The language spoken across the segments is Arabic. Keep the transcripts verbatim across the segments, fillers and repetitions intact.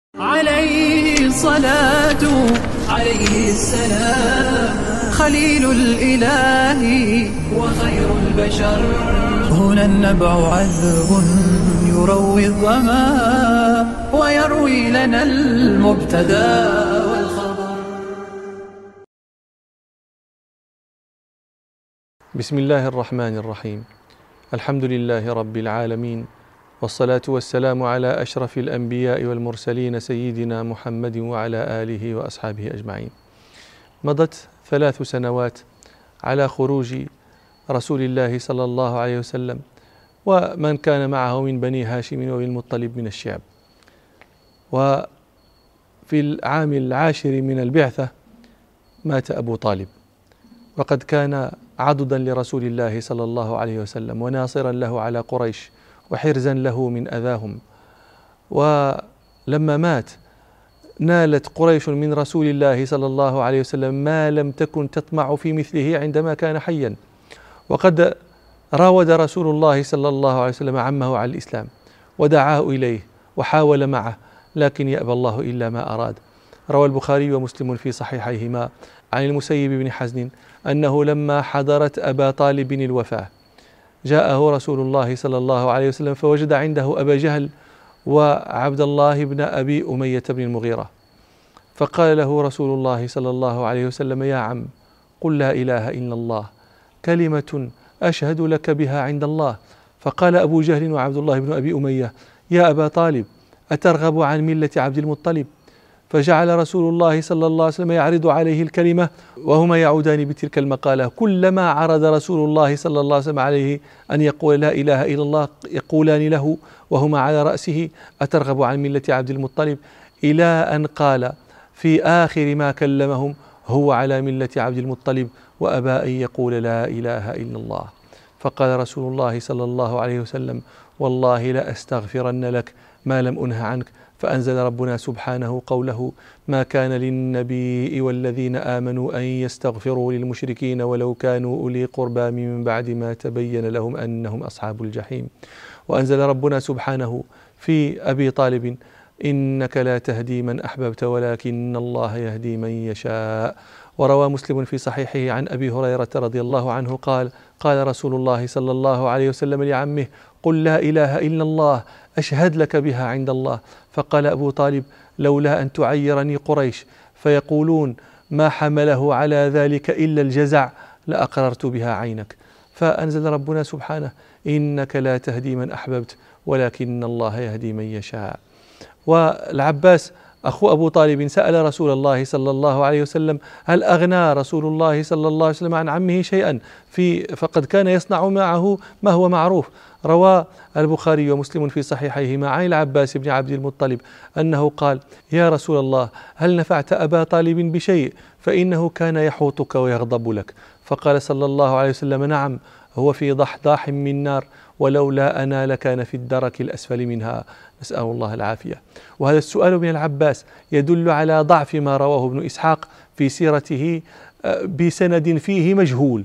عليه الصلاة عليه السلام، خليل الإله وخير البشر. هنا النبع عذب يروي الظما ويروي لنا المبتدى والخبر. بسم الله الرحمن الرحيم. الحمد لله رب العالمين، والصلاة والسلام على أشرف الأنبياء والمرسلين سيدنا محمد وعلى آله وأصحابه أجمعين. مضت ثلاث سنوات على خروج رسول الله صلى الله عليه وسلم ومن كان معه من بني هاشم وبالمطلب من الشعب، وفي العام العاشر من البعثة مات أبو طالب، وقد كان عضدا لرسول الله صلى الله عليه وسلم وناصرا له على قريش وحرزا له من أذاهم. ولما مات نالت قريش من رسول الله صلى الله عليه وسلم ما لم تكن تطمع في مثله عندما كان حيا، وقد راود رسول الله صلى الله عليه وسلم عمه على الإسلام ودعاه إليه وحاول معه، لكن يأبى الله إلا ما أراد. روى البخاري ومسلم في صحيحيهما عن المسيب بن حزن أنه لما حضرت أبا طالب الوفاة جاءه رسول الله صلى الله عليه وسلم فوجد عنده أبا جهل وعبد الله بن أبي أمية بن المغيرة، فقال له رسول الله صلى الله عليه وسلم: يا عم، قل لا إله إلا الله، كلمة أشهد لك بها عند الله. فقال أبو جهل وعبد الله بن أبي أمية: يا أبا طالب، أترغب عن ملة عبد المطلب؟ فجعل رسول الله صلى الله عليه وسلم يعرض عليه الكلمة وهما يعودان بتلك المقالة. كلما عرض رسول الله صلى الله عليه وسلم عليه أن يقول لا إله إلا الله يقولان له وهما على رأسه: أترغب عن ملة عبد المطلب؟ إلى أن قال في آخر ما كلمهم: هو على ملة عبد المطلب وأبى أن يقول لا إله إلا الله. فقال رسول الله صلى الله عليه وسلم: والله لأستغفرن لك ما لم أنه عنك. فأنزل ربنا سبحانه قوله: ما كان للنبي والذين آمنوا أن يستغفروا للمشركين ولو كانوا أولي قربى من بعد ما تبين لهم أنهم أصحاب الجحيم. وأنزل ربنا سبحانه في أبي طالب: إنك لا تهدي من أحببت ولكن الله يهدي من يشاء. وروى مسلم في صحيحه عن أبي هريرة رضي الله عنه قال: قال رسول الله صلى الله عليه وسلم لعمه: قل لا إله إلا الله أشهد لك بها عند الله. فقال أبو طالب: لولا أن تعيرني قريش فيقولون ما حمله على ذلك إلا الجزع لأقررت بها عينك. فأنزل ربنا سبحانه: إنك لا تهدي من أحببت ولكن الله يهدي من يشاء. والعباس أخو أبو طالب سأل رسول الله صلى الله عليه وسلم: هل أغنى رسول الله صلى الله عليه وسلم عن عمه شيئا؟ في فقد كان يصنع معه ما هو معروف. روى البخاري ومسلم في صحيحيهما عن العباس بن عبد المطلب أنه قال: يا رسول الله، هل نفعت أبا طالب بشيء؟ فإنه كان يحوطك ويغضب لك. فقال صلى الله عليه وسلم: نعم، هو في ضحضاح من نار، ولولا أنا لكان في الدرك الأسفل منها، نسأل الله العافية. وهذا السؤال من العباس يدل على ضعف ما رواه ابن إسحاق في سيرته بسند فيه مجهول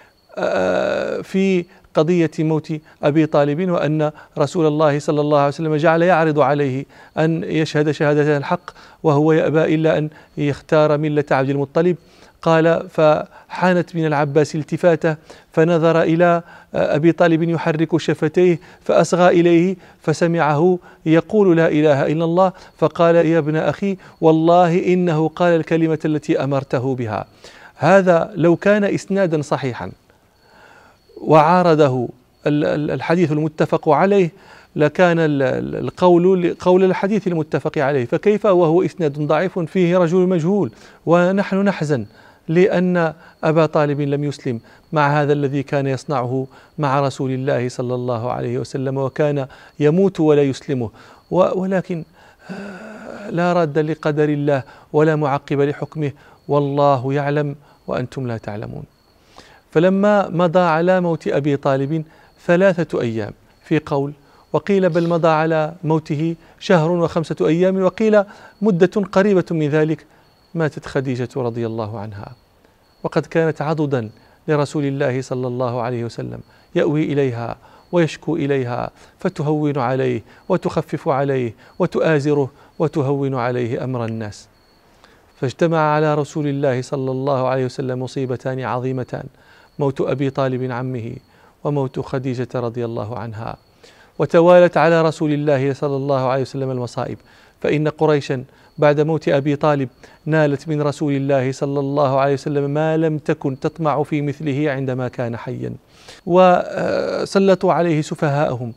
في قضية موت أبي طالب، وأن رسول الله صلى الله عليه وسلم جعل يعرض عليه أن يشهد شهادة الحق وهو يأبى إلا أن يختار ملة عبد المطلب. قال: فحانت من العباس التفاتة فنظر إلى أبي طالب يحرك شفتيه فأصغى إليه فسمعه يقول لا إله إلا الله، فقال: يا ابن أخي، والله إنه قال الكلمة التي أمرته بها. هذا لو كان إسنادا صحيحا وعارضه الحديث المتفق عليه لكان القول قول الحديث المتفق عليه، فكيف وهو إسناد ضعيف فيه رجل مجهول؟ ونحن نحزن لأن أبا طالب لم يسلم مع هذا الذي كان يصنعه مع رسول الله صلى الله عليه وسلم، وكان يموت ولا يسلمه. ولكن لا راد لقدر الله ولا معقب لحكمه، والله يعلم وأنتم لا تعلمون. فلما مضى على موت أبي طالب ثلاثة أيام في قول، وقيل بل مضى على موته شهر وخمسة أيام، وقيل مدة قريبة من ذلك، ماتت خديجة رضي الله عنها، وقد كانت عضدا لرسول الله صلى الله عليه وسلم، يأوي إليها ويشكو إليها فتهون عليه وتخفف عليه وتآزره وتهون عليه أمر الناس. فاجتمع على رسول الله صلى الله عليه وسلم مصيبتان عظيمتان: موت أبي طالب عمه، وموت خديجة رضي الله عنها. وتوالت على رسول الله صلى الله عليه وسلم المصائب، فإن قريشا بعد موت أبي طالب نالت من رسول الله صلى الله عليه وسلم ما لم تكن تطمع في مثله عندما كان حيا، وسلطوا عليه سفهاءهم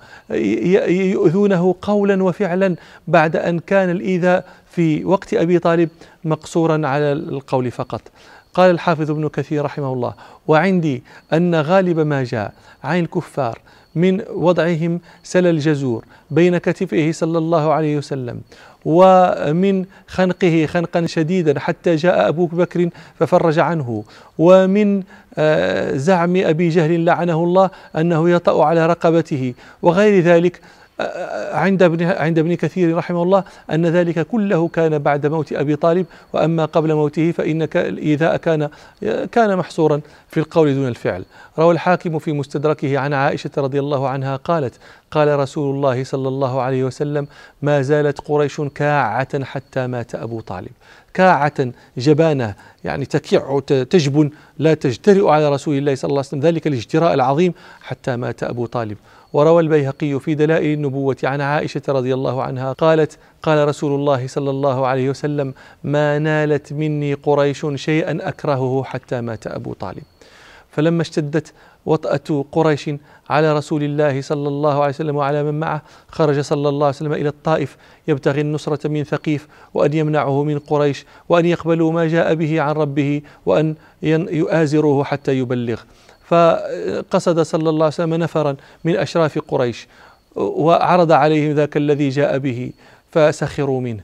يؤذونه قولا وفعلا، بعد أن كان الإيذاء في وقت أبي طالب مقصورا على القول فقط. قال الحافظ ابن كثير رحمه الله: وعندي أن غالب ما جاء عن الكفار من وضعهم سل الجزور بين كتفه صلى الله عليه وسلم، ومن خنقه خنقا شديدا حتى جاء أبو بكر ففرج عنه، ومن زعم أبي جهل لعنه الله أنه يطأ على رقبته، وغير ذلك عند ابن عند ابن كثير رحمه الله أن ذلك كله كان بعد موت أبي طالب، وأما قبل موته فإن الإيذاء كان كان محصورا في القول دون الفعل. روى الحاكم في مستدركه عن عائشة رضي الله عنها قالت: قال رسول الله صلى الله عليه وسلم: ما زالت قريش كاعة حتى مات أبو طالب. كاعة جبانة، يعني تكع تجبن، لا تجترئ على رسول الله صلى الله عليه وسلم ذلك الاجتراء العظيم حتى مات أبو طالب. وروى البيهقي في دلائل النبوة عن عائشة رضي الله عنها قالت: قال رسول الله صلى الله عليه وسلم: ما نالت مني قريش شيئا أكرهه حتى مات أبو طالب. فلما اشتدت وطأة قريش على رسول الله صلى الله عليه وسلم وعلى من معه، خرج صلى الله عليه وسلم إلى الطائف يبتغي النصرة من ثقيف، وأن يمنعه من قريش، وأن يقبلوا ما جاء به عن ربه، وأن يؤازروه حتى يبلغ. فقصد صلى الله عليه وسلم نفرا من أشراف قريش، وعرض عليهم ذاك الذي جاء به، فسخروا منه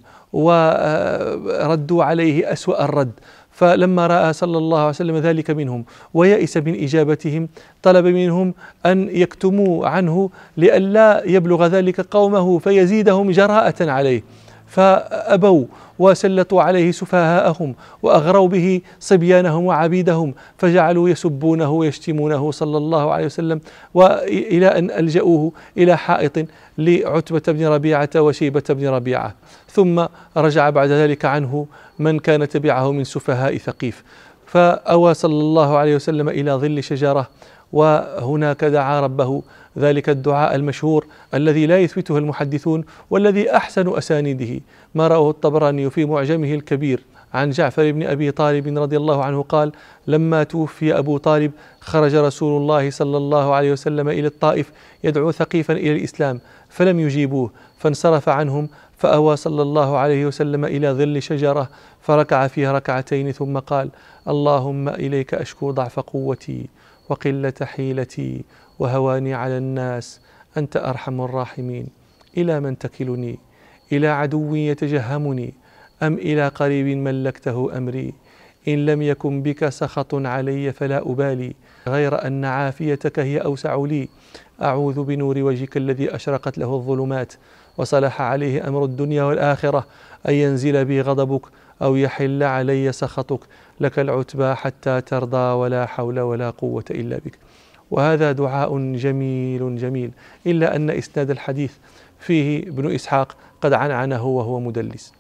وردوا عليه أسوأ الرد. فلما رأى صلى الله عليه وسلم ذلك منهم ويئس من إجابتهم، طلب منهم أن يكتموا عنه لئلا يبلغ ذلك قومه فيزيدهم جراءة عليه، فأبوا وسلطوا عليه سفهاءهم وأغروا به صبيانهم وعبيدهم، فجعلوا يسبونه ويشتمونه صلى الله عليه وسلم، وإلى أن ألجأوه إلى حائط لعتبة بن ربيعة وشيبة بن ربيعة. ثم رجع بعد ذلك عنه من كان تبعه من سفهاء ثقيف، فأوى صلى الله عليه وسلم إلى ظل شجرة، وهناك دعا ربه ذلك الدعاء المشهور الذي لا يثبته المحدثون، والذي أحسن أسانيده ما رأه الطبراني في معجمه الكبير عن جعفر بن أبي طالب رضي الله عنه قال: لما توفي أبو طالب خرج رسول الله صلى الله عليه وسلم إلى الطائف يدعو ثقيفا إلى الإسلام، فلم يجيبوه، فانصرف عنهم، فأوى صلى الله عليه وسلم إلى ظل شجرة فركع فيها ركعتين، ثم قال: اللهم إليك أشكو ضعف قوتي وقلة حيلتي وهواني على الناس، أنت أرحم الراحمين. إلى من تكلني؟ إلى عدو يتجهمني، أم إلى قريب ملكته أمري؟ إن لم يكن بك سخط علي فلا أبالي، غير أن عافيتك هي أوسع لي. أعوذ بنور وجهك الذي أشرقت له الظلمات وصلح عليه أمر الدنيا والآخرة أن ينزل بي غضبك أو يحل علي سخطك، لك العتبى حتى ترضى، ولا حول ولا قوة إلا بك. وهذا دعاء جميل جميل، إلا أن إسناد الحديث فيه ابن إسحاق قد عنعنه وهو مدلس.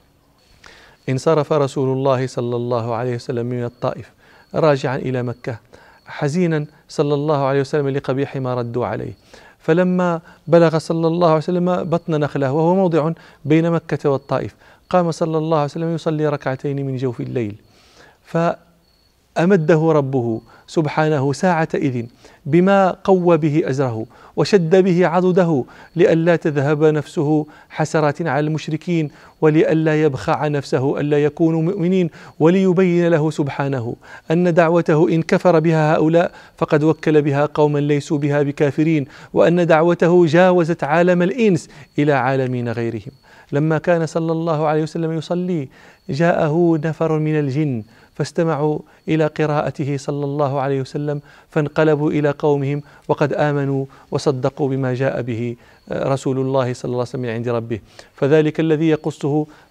انصرف رسول الله صلى الله عليه وسلم من الطائف راجعا إلى مكة حزينا صلى الله عليه وسلم لقبيح ما ردوا عليه، فلما بلغ صلى الله عليه وسلم بطن نخلة وهو موضع بين مكة والطائف، قام صلى الله عليه وسلم يصلي ركعتين من جوف الليل، فأمده ربه سبحانه ساعة إذن بما قوى به أزره وشد به عضده، لئلا تذهب نفسه حسرات على المشركين، ولئلا يبخع نفسه ألا يكونوا مؤمنين، وليبين له سبحانه أن دعوته إن كفر بها هؤلاء فقد وكل بها قوما ليسوا بها بكافرين، وأن دعوته جاوزت عالم الإنس إلى عالمين غيرهم. لما كان صلى الله عليه وسلم يصلي جاءه نفر من الجن فاستمعوا إلى قراءته صلى الله عليه وسلم، فانقلبوا إلى قومهم وقد آمنوا وصدقوا بما جاء به رسول الله صلى الله عليه وسلم من عند ربه. فذلك الذي يقصه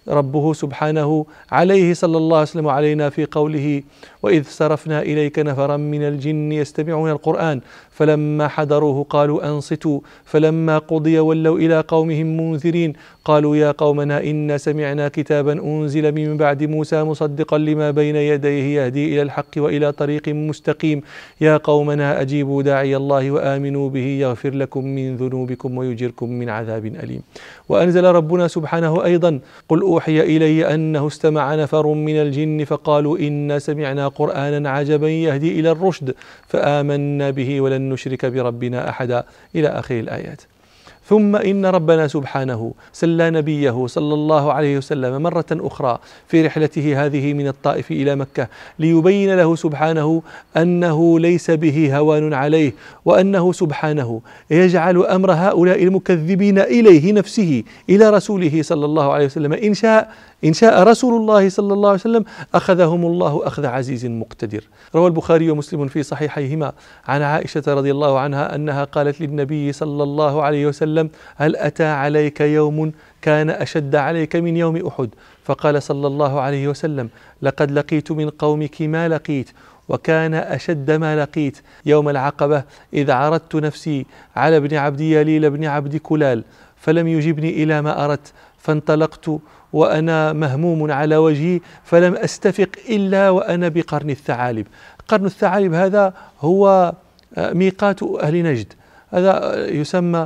ربه سبحانه عليه صلى الله عليه وسلم وعلينا في قوله: وإذ صرفنا إليك نفرا من الجن يستمعون القرآن فلما حضروه قالوا أنصتوا فلما قضي ولوا إلى قومهم منذرين قالوا يا قومنا إنا سمعنا كتابا أنزل من بعد موسى مصدقا لما بين يديه يهدي إلى الحق وإلى طريق مستقيم يا قومنا أجيبوا داعي الله وآمنوا به يغفر لكم من ذنوبكم ويجركم من عذاب أليم. وأنزل ربنا سبحانه أيضا: قل أوحي إلي أنه استمع نفر من الجن فقالوا إنا سمعنا قرآنا عجبا يهدي إلى الرشد فآمنا به ولن نشرك بربنا أحدا إلى آخر الآيات. ثم إن ربنا سبحانه سلى نبيه صلى الله عليه وسلم مرة أخرى في رحلته هذه من الطائف إلى مكة ليبين له سبحانه أنه ليس به هوان عليه، وأنه سبحانه يجعل أمر هؤلاء المكذبين إليه نفسه إلى رسوله صلى الله عليه وسلم. إن شاء إن شاء رسول الله صلى الله عليه وسلم أخذهم الله أخذ عزيز مقتدر. روى البخاري ومسلم في صحيحيهما عن عائشة رضي الله عنها أنها قالت للنبي صلى الله عليه وسلم: هل أتى عليك يوم كان أشد عليك من يوم أحد؟ فقال صلى الله عليه وسلم: لقد لقيت من قومك ما لقيت، وكان أشد ما لقيت يوم العقبة إذ عرضت نفسي على ابن عبد يليل بن عبد كلال فلم يجبني إلى ما أردت، فانطلقت وأنا مهموم على وجهي فلم أستفق إلا وأنا بقرن الثعالب. قرن الثعالب هذا هو ميقات أهل نجد، هذا يسمى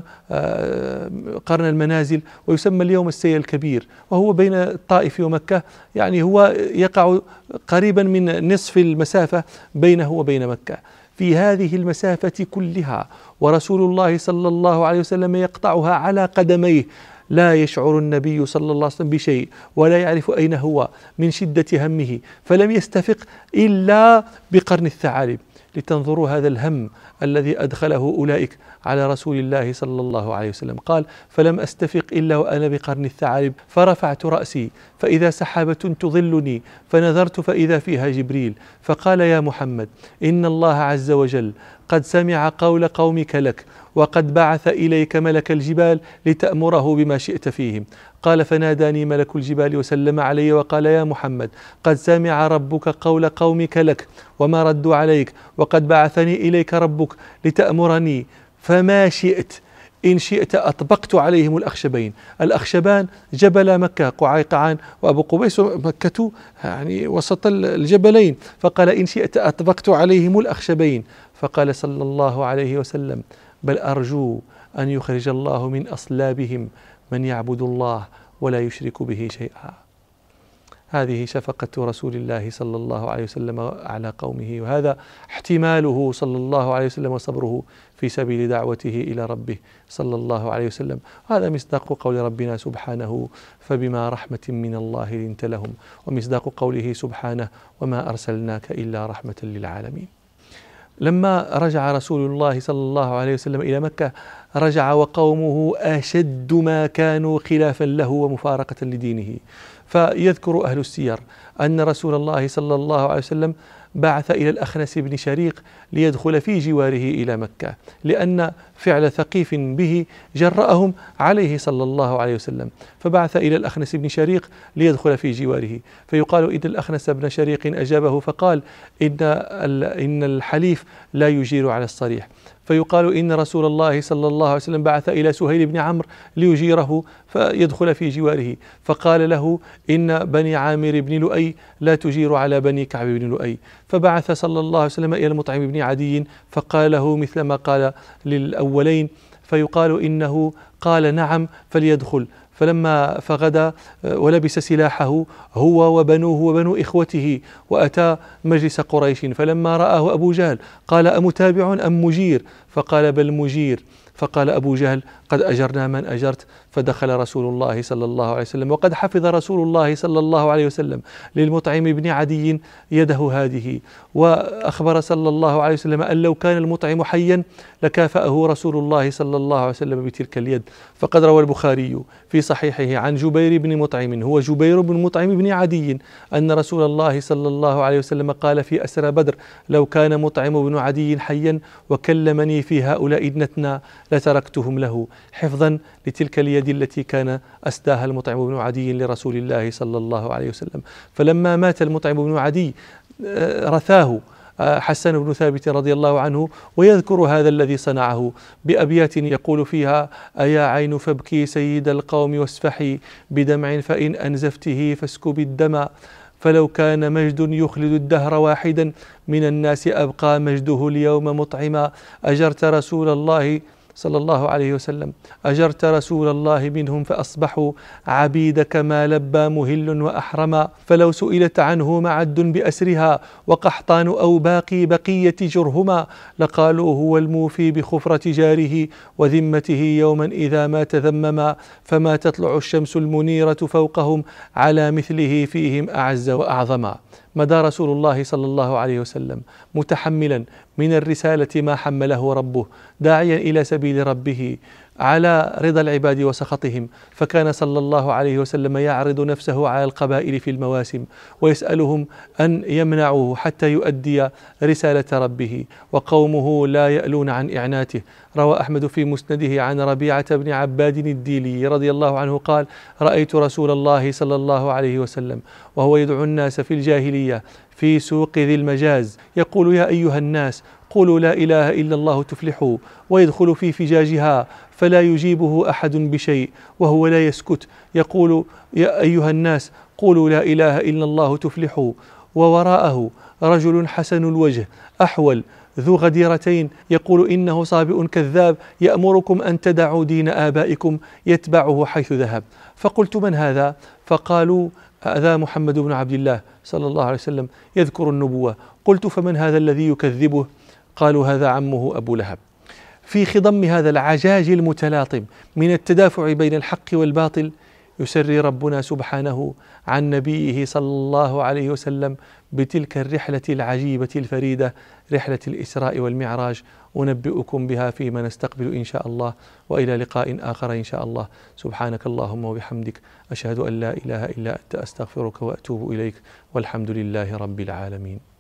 قرن المنازل، ويسمى اليوم السيل الكبير، وهو بين الطائف ومكة، يعني هو يقع قريبا من نصف المسافة بينه وبين مكة. في هذه المسافة كلها ورسول الله صلى الله عليه وسلم يقطعها على قدميه، لا يشعر النبي صلى الله عليه وسلم بشيء ولا يعرف أين هو من شدة همه، فلم يستفق إلا بقرن الثعالب. لتنظروا هذا الهم الذي أدخله أولئك على رسول الله صلى الله عليه وسلم. قال: فلم أستفق إلا وأنا بقرن الثعالب فرفعت رأسي فإذا سحابة تظلني فنظرت فإذا فيها جبريل فقال: يا محمد إن الله عز وجل قد سمع قول قومك لك وقد بعث إليك ملك الجبال لتأمره بما شئت فيهم. قال: فناداني ملك الجبال وسلم علي وقال: يا محمد قد سمع ربك قول قومك لك وما ردوا عليك، وقد بعثني إليك ربك لتأمرني فما شئت، إن شئت أطبقت عليهم الأخشبين. الأخشبان جبل مكة، قعيقعان وأبو قبيس، مكة يعني وسط الجبلين. فقال: إن شئت أطبقت عليهم الأخشبين. فقال صلى الله عليه وسلم: بل أرجو أن يخرج الله من أصلابهم من يعبد الله ولا يشرك به شيئا. هذه شفقة رسول الله صلى الله عليه وسلم على قومه، وهذا احتماله صلى الله عليه وسلم وصبره في سبيل دعوته إلى ربه صلى الله عليه وسلم. هذا مصداق قول ربنا سبحانه: فبما رحمة من الله لنت لهم، ومصداق قوله سبحانه: وما أرسلناك إلا رحمة للعالمين. لما رجع رسول الله صلى الله عليه وسلم إلى مكة رجع وقومه أشد ما كانوا خلافا له ومفارقة لدينه. فيذكر أهل السير أن رسول الله صلى الله عليه وسلم بعث إلى الأخنس بن شريق ليدخل في جواره إلى مكة، لأن فعل ثقيف به جرأهم عليه صلى الله عليه وسلم، فبعث إلى الأخنس بن شريق ليدخل في جواره. فيقال إن الأخنس بن شريق أجابه فقال: إن إن الحليف لا يجير على الصريح. فيقال إن رسول الله صلى الله عليه وسلم بعث إلى سهيل بن عمرو ليجيره فيدخل في جواره، فقال له: إن بني عامر بن لؤي لا تجير على بني كعب بن لؤي. فبعث صلى الله عليه وسلم إلى المطعم بن عدي فقال له مثل ما قال للأولين، فيقال إنه قال: نعم فليدخل. فلما فغدا ولبس سلاحه هو وبنوه وبنو إخوته وأتى مجلس قريش، فلما رآه أبو جهل قال: أمتابع أم مجير؟ فقال: بل مجير. فقال أبو جهل: قد أجرنا من أجرت. فدخل رسول الله صلى الله عليه وسلم، وقد حفظ رسول الله صلى الله عليه وسلم للمطعم بن عدي يده هذه، وأخبر صلى الله عليه وسلم أن لو كان المطعم حيا لكافأه رسول الله صلى الله عليه وسلم بتلك اليد. فقد روى البخاري في صحيحه عن جبير بن مطعم، هو جبير بن مطعم بن عدي، أن رسول الله صلى الله عليه وسلم قال في أسرى بدر: لو كان مطعم بن عدي حيا وكلمني في هؤلاء ابنتنا لتركتهم له حفظا لتلك اليد التي كان أسداها المطعم بن عدي لرسول الله صلى الله عليه وسلم. فلما مات المطعم بن عدي رثاه حسان بن ثابت رضي الله عنه، ويذكر هذا الذي صنعه بأبيات يقول فيها: أيا عين فابكي سيد القوم واسفحي بدمع فإن أنزفته فاسكب الدم، فلو كان مجد يخلد الدهر واحدا من الناس أبقى مجده اليوم مطعما. أجرت رسول الله صلى الله عليه وسلم أجرت رسول الله منهم فأصبحوا عبيدك ما لبى مهل وأحرما، فلو سئلت عنه معد بأسرها وقحطان أو باقي بقية جرهما، لقالوا هو الموفي بخفرة جاره وذمته يوما إذا ما تذمما، فما تطلع الشمس المنيرة فوقهم على مثله فيهم أعز وأعظما. مدى رسول الله صلى الله عليه وسلم متحملا من الرسالة ما حمله ربه، داعيا إلى سبيل ربه على رضا العباد وسخطهم، فكان صلى الله عليه وسلم يعرض نفسه على القبائل في المواسم ويسألهم أن يمنعوه حتى يؤدي رسالة ربه، وقومه لا يألون عن إعناته. روى أحمد في مسنده عن ربيعة بن عباد الديلي رضي الله عنه قال: رأيت رسول الله صلى الله عليه وسلم وهو يدعو الناس في الجاهلية في سوق ذي المجاز يقول: يا أيها الناس قولوا لا إله إلا الله تفلحوا، ويدخل في فجاجها فلا يجيبه أحد بشيء وهو لا يسكت يقول: يا أيها الناس قولوا لا إله إلا الله تفلحوا، ووراءه رجل حسن الوجه أحول ذو غديرتين يقول: إنه صابئ كذاب يأمركم أن تدعوا دين آبائكم يتبعه حيث ذهب. فقلت: من هذا؟ فقالوا: هذا محمد بن عبد الله صلى الله عليه وسلم يذكر النبوة. قلت: فمن هذا الذي يكذبه؟ قالوا: هذا عمه أبو لهب. في خضم هذا العجاج المتلاطم من التدافع بين الحق والباطل يسري ربنا سبحانه عن نبيه صلى الله عليه وسلم بتلك الرحلة العجيبة الفريدة، رحلة الإسراء والمعراج، أنبئكم بها فيما نستقبل إن شاء الله، وإلى لقاء آخر إن شاء الله. سبحانك اللهم وبحمدك، أشهد أن لا إله إلا أنت، أستغفرك وأتوب إليك، والحمد لله رب العالمين.